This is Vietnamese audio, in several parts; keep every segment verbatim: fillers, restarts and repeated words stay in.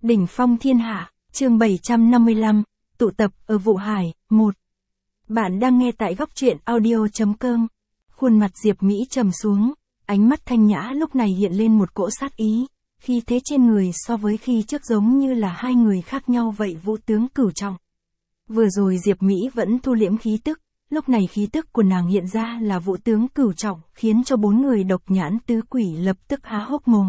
Đỉnh phong thiên hạ, chương bảy trăm năm mươi lăm, tụ tập ở Vụ Hải, một. Bạn đang nghe tại góc truyện audio chấm com. Khuôn mặt Diệp Mỹ trầm xuống, ánh mắt thanh nhã lúc này hiện lên một cỗ sát ý, khi thế trên người so với khi trước giống như là hai người khác nhau vậy. Vũ tướng Cửu Trọng. Vừa rồi Diệp Mỹ vẫn thu liễm khí tức, lúc này khí tức của nàng hiện ra là Vũ tướng Cửu Trọng, khiến cho bốn người độc nhãn tứ quỷ lập tức há hốc mồm.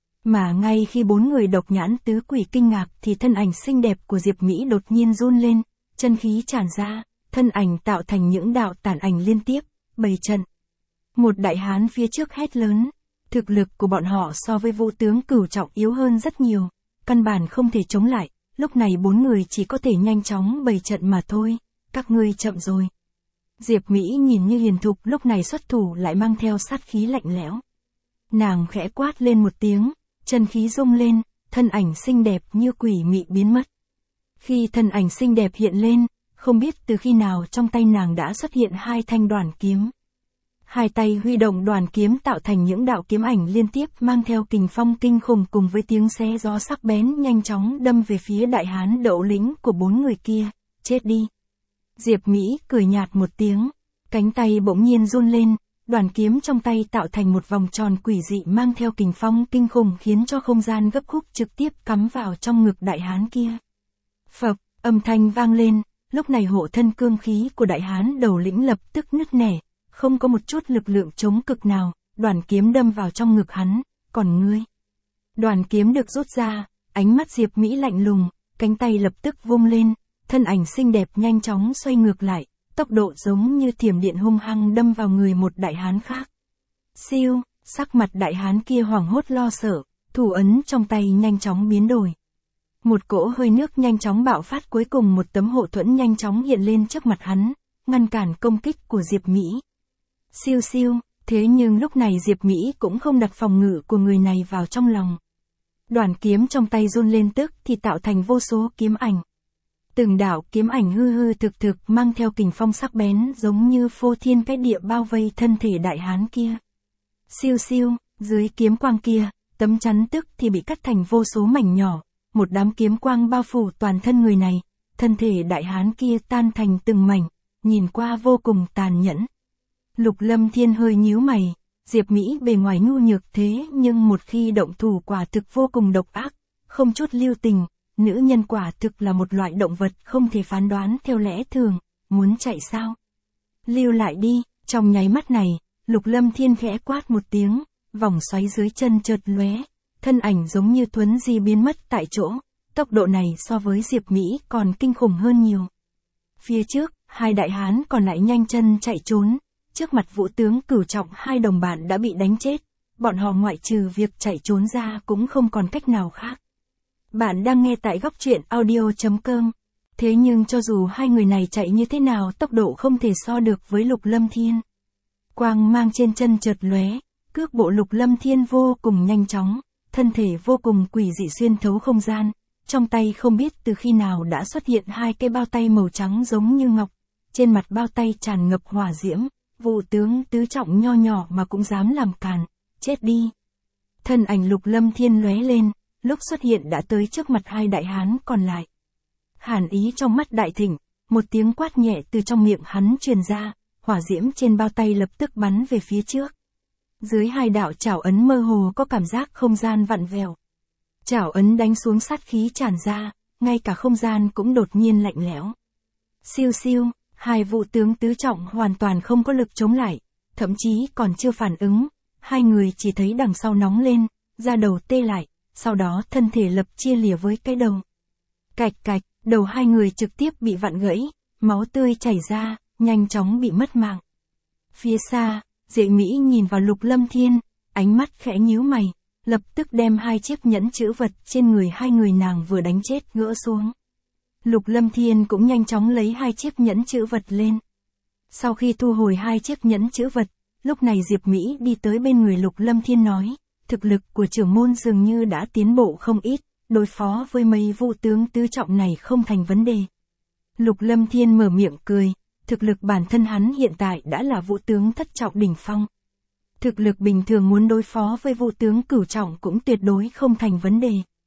Mà ngay khi bốn người độc nhãn tứ quỷ kinh ngạc thì thân ảnh xinh đẹp của Diệp Mỹ đột nhiên run lên, chân khí tràn ra, thân ảnh tạo thành những đạo tản ảnh liên tiếp, bày trận. Một đại hán phía trước hét lớn, thực lực của bọn họ so với Vũ tướng Cửu Trọng yếu hơn rất nhiều, căn bản không thể chống lại, lúc này bốn người chỉ có thể nhanh chóng bày trận mà thôi, các ngươi chậm rồi. Diệp Mỹ nhìn như hiền thục lúc này xuất thủ lại mang theo sát khí lạnh lẽo. Nàng khẽ quát lên một tiếng, chân khí rung lên, thân ảnh xinh đẹp như quỷ mị biến mất. Khi thân ảnh xinh đẹp hiện lên, không biết từ khi nào trong tay nàng đã xuất hiện hai thanh đoản kiếm. Hai tay huy động đoản kiếm tạo thành những đạo kiếm ảnh liên tiếp mang theo kình phong kinh khủng cùng với tiếng xé gió sắc bén nhanh chóng đâm về phía đại hán Đậu Lĩnh của bốn người kia, chết đi. Diệp Mỹ cười nhạt một tiếng, cánh tay bỗng nhiên run lên. Đoàn kiếm trong tay tạo thành một vòng tròn quỷ dị mang theo kình phong kinh khủng khiến cho không gian gấp khúc trực tiếp cắm vào trong ngực đại hán kia. Phập, âm thanh vang lên, lúc này hộ thân cương khí của đại hán Đầu Lĩnh lập tức nứt nẻ, không có một chút lực lượng chống cực nào, đoàn kiếm đâm vào trong ngực hắn, còn ngươi. Đoàn kiếm được rút ra, ánh mắt Diệp Mỹ lạnh lùng, cánh tay lập tức vung lên, thân ảnh xinh đẹp nhanh chóng xoay ngược lại. Tốc độ giống như thiểm điện hung hăng đâm vào người một đại hán khác. Siêu, sắc mặt đại hán kia hoảng hốt lo sợ, thủ ấn trong tay nhanh chóng biến đổi. Một cỗ hơi nước nhanh chóng bạo phát, cuối cùng một tấm hộ thuẫn nhanh chóng hiện lên trước mặt hắn, ngăn cản công kích của Diệp Mỹ. Siêu siêu, thế nhưng lúc này Diệp Mỹ cũng không đặt phòng ngự của người này vào trong lòng. Đoàn kiếm trong tay run lên tức thì tạo thành vô số kiếm ảnh. Từng đạo kiếm ảnh hư hư thực thực mang theo kình phong sắc bén giống như phô thiên cái địa bao vây thân thể đại hán kia. Siêu siêu, dưới kiếm quang kia, tấm chắn tức thì bị cắt thành vô số mảnh nhỏ, một đám kiếm quang bao phủ toàn thân người này, thân thể đại hán kia tan thành từng mảnh, nhìn qua vô cùng tàn nhẫn. Lục Lâm Thiên hơi nhíu mày, Diệp Mỹ bề ngoài nhu nhược thế nhưng một khi động thủ quả thực vô cùng độc ác, không chút lưu tình. Nữ nhân quả thực là một loại động vật không thể phán đoán theo lẽ thường, muốn chạy sao? Lưu lại đi, trong nháy mắt này, Lục Lâm Thiên khẽ quát một tiếng, vòng xoáy dưới chân chợt lóe, thân ảnh giống như thuấn di biến mất tại chỗ, tốc độ này so với Diệp Mỹ còn kinh khủng hơn nhiều. Phía trước, hai đại hán còn lại nhanh chân chạy trốn, trước mặt Vũ tướng Cửu Trọng hai đồng bạn đã bị đánh chết, bọn họ ngoại trừ việc chạy trốn ra cũng không còn cách nào khác. Bạn đang nghe tại góc truyện audio chấm com. Thế nhưng cho dù hai người này chạy như thế nào tốc độ không thể so được với Lục Lâm Thiên. Quang mang trên chân chợt lóe, cước bộ Lục Lâm Thiên vô cùng nhanh chóng, thân thể vô cùng quỷ dị xuyên thấu không gian, trong tay không biết từ khi nào đã xuất hiện hai cái bao tay màu trắng giống như ngọc, trên mặt bao tay tràn ngập hỏa diễm, Vũ tướng tứ trọng nho nhỏ mà cũng dám làm càn, chết đi. Thân ảnh Lục Lâm Thiên lóe lên. Lúc xuất hiện đã tới trước mặt hai đại hán còn lại. Hàn ý trong mắt đại thịnh, một tiếng quát nhẹ từ trong miệng hắn truyền ra, hỏa diễm trên bao tay lập tức bắn về phía trước. Dưới hai đạo chảo ấn mơ hồ có cảm giác không gian vặn vẹo. Chảo ấn đánh xuống sát khí tràn ra, ngay cả không gian cũng đột nhiên lạnh lẽo. Siêu siêu, hai Vũ tướng tứ trọng hoàn toàn không có lực chống lại, thậm chí còn chưa phản ứng, hai người chỉ thấy đằng sau nóng lên, da đầu tê lại. Sau đó thân thể lập chia lìa với cái đầu. Cạch cạch, đầu hai người trực tiếp bị vặn gãy, máu tươi chảy ra, nhanh chóng bị mất mạng. Phía xa, Diệp Mỹ nhìn vào Lục Lâm Thiên, ánh mắt khẽ nhíu mày, lập tức đem hai chiếc nhẫn chữ vật trên người hai người nàng vừa đánh chết gỡ xuống. Lục Lâm Thiên cũng nhanh chóng lấy hai chiếc nhẫn chữ vật lên. Sau khi thu hồi hai chiếc nhẫn chữ vật, lúc này Diệp Mỹ đi tới bên người Lục Lâm Thiên nói. Thực lực của trưởng môn dường như đã tiến bộ không ít, đối phó với mấy Vũ tướng tứ trọng này không thành vấn đề. Lục Lâm Thiên mở miệng cười, thực lực bản thân hắn hiện tại đã là Vũ tướng thất trọng đỉnh phong. Thực lực bình thường muốn đối phó với Vũ tướng Cửu Trọng cũng tuyệt đối không thành vấn đề.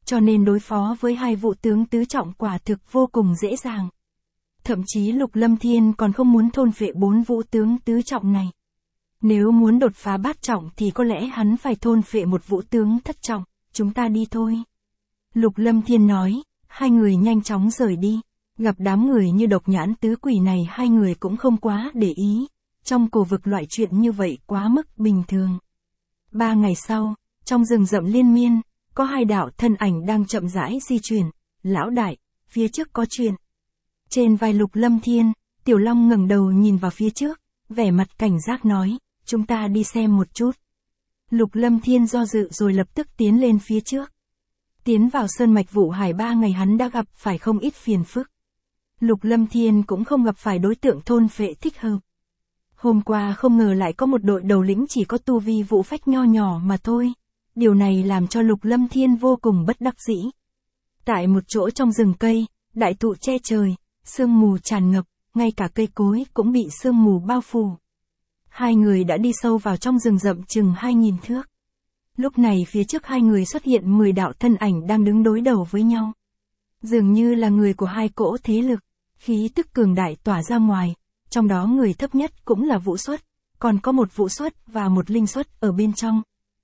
cho nên đối phó với hai vũ tướng tứ trọng quả thực vô cùng dễ dàng. Thậm chí Lục Lâm Thiên còn không muốn thôn phệ bốn vũ tướng tứ trọng này. Nếu muốn đột phá bát trọng thì có lẽ hắn phải thôn phệ một vũ tướng thất trọng, chúng ta đi thôi. Lục Lâm Thiên nói, hai người nhanh chóng rời đi. Gặp đám người như độc nhãn tứ quỷ này hai người cũng không quá để ý. Trong cổ vực loại chuyện như vậy quá mức bình thường. Ba ngày sau, trong rừng rậm liên miên, có hai đạo thân ảnh đang chậm rãi di chuyển. Lão đại, phía trước có chuyện. Trên vai Lục Lâm Thiên, Tiểu Long ngẩng đầu nhìn vào phía trước, vẻ mặt cảnh giác nói, chúng ta đi xem một chút. Lục Lâm Thiên do dự rồi lập tức tiến lên phía trước. Tiến vào sơn mạch Vũ Hải ba ngày hắn đã gặp phải không ít phiền phức. Lục Lâm Thiên cũng không gặp phải đối tượng thôn phệ thích hợp. Hôm qua không ngờ lại có một đội đầu lĩnh chỉ có tu vi vũ phách nho nhỏ mà thôi. Điều này làm cho Lục Lâm Thiên vô cùng bất đắc dĩ. Tại một chỗ trong rừng cây, đại thụ che trời, sương mù tràn ngập, ngay cả cây cối cũng bị sương mù bao phủ. Hai người đã đi sâu vào trong rừng rậm chừng hai nghìn thước. Lúc này phía trước hai người xuất hiện mười đạo thân ảnh đang đứng đối đầu với nhau. Dường như là người của hai cỗ thế lực, khí tức cường đại tỏa ra ngoài, trong đó người thấp nhất cũng là vũ xuất, còn có một vũ xuất và một linh xuất ở bên trong.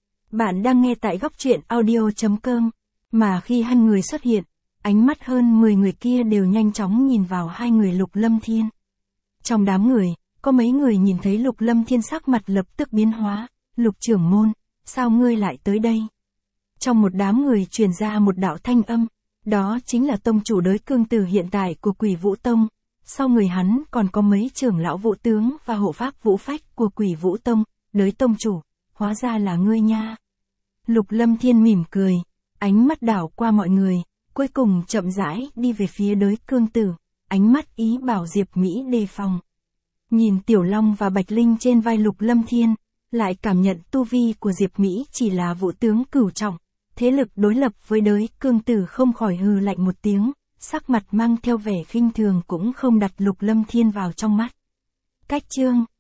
Bạn đang nghe tại góc truyện audio chấm com, mà khi hai người xuất hiện, ánh mắt hơn mười người kia đều nhanh chóng nhìn vào hai người Lục Lâm Thiên. Trong đám người, có mấy người nhìn thấy Lục Lâm Thiên sắc mặt lập tức biến hóa, Lục trưởng môn, sao ngươi lại tới đây? Trong một đám người truyền ra một đạo thanh âm, đó chính là tông chủ đới cương tử hiện tại của Quỷ Vũ Tông, sau người hắn còn có mấy trưởng lão vũ tướng và hộ pháp vũ phách của Quỷ Vũ Tông, đới tông chủ, hóa ra là ngươi nha. Lục Lâm Thiên mỉm cười, ánh mắt đảo qua mọi người, cuối cùng chậm rãi đi về phía đới cương tử, ánh mắt ý bảo Diệp Mỹ đề phòng. Nhìn Tiểu Long và Bạch Linh trên vai Lục Lâm Thiên, lại cảm nhận tu vi của Diệp Mỹ chỉ là vũ tướng cửu trọng, thế lực đối lập với đới cương tử không khỏi hừ lạnh một tiếng, sắc mặt mang theo vẻ khinh thường cũng không đặt Lục Lâm Thiên vào trong mắt. Cách chương